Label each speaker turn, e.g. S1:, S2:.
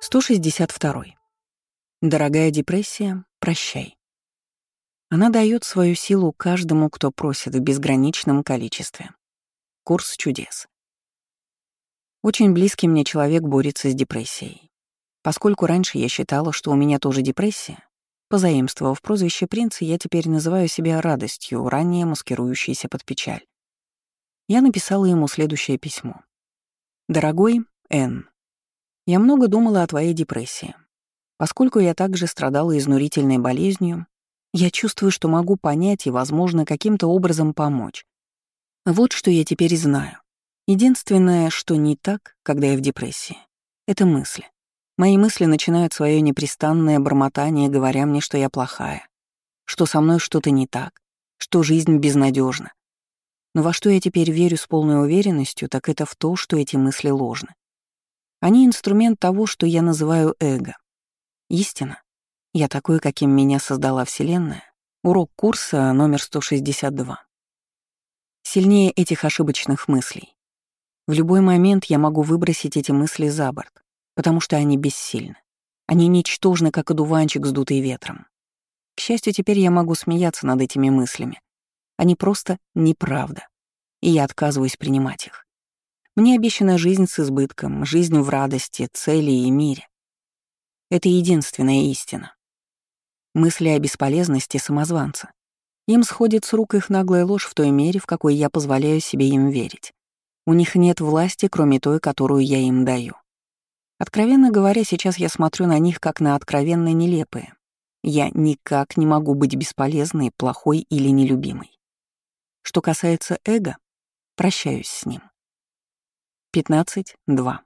S1: 162. Дорогая депрессия, прощай. Она дает свою силу каждому, кто просит в безграничном количестве. Курс чудес. Очень близкий мне человек борется с депрессией. Поскольку раньше я считала, что у меня тоже депрессия, позаимствовав прозвище принца, я теперь называю себя радостью, ранее маскирующейся под печаль. Я написала ему следующее письмо. «Дорогой Н. Я много думала о твоей депрессии. Поскольку я также страдала изнурительной болезнью, я чувствую, что могу понять и, возможно, каким-то образом помочь. Вот что я теперь знаю. Единственное, что не так, когда я в депрессии, — это мысли. Мои мысли начинают свое непрестанное бормотание, говоря мне, что я плохая, что со мной что-то не так, что жизнь безнадежна. Но во что я теперь верю с полной уверенностью, так это в то, что эти мысли ложны. Они — инструмент того, что я называю эго. Истина. Я такой, каким меня создала Вселенная. Урок курса номер 162. Сильнее этих ошибочных мыслей. В любой момент я могу выбросить эти мысли за борт, потому что они бессильны. Они ничтожны, как одуванчик, сдутый ветром. К счастью, теперь я могу смеяться над этими мыслями. Они просто неправда, и я отказываюсь принимать их. Мне обещана жизнь с избытком, жизнь в радости, цели и мире. Это единственная истина. Мысли о бесполезности самозванца. Им сходит с рук их наглая ложь в той мере, в какой я позволяю себе им верить. У них нет власти, кроме той, которую я им даю. Откровенно говоря, сейчас я смотрю на них как на откровенно нелепые. Я никак не могу быть бесполезной, плохой или нелюбимой. Что касается эго, прощаюсь с ним. 15.2.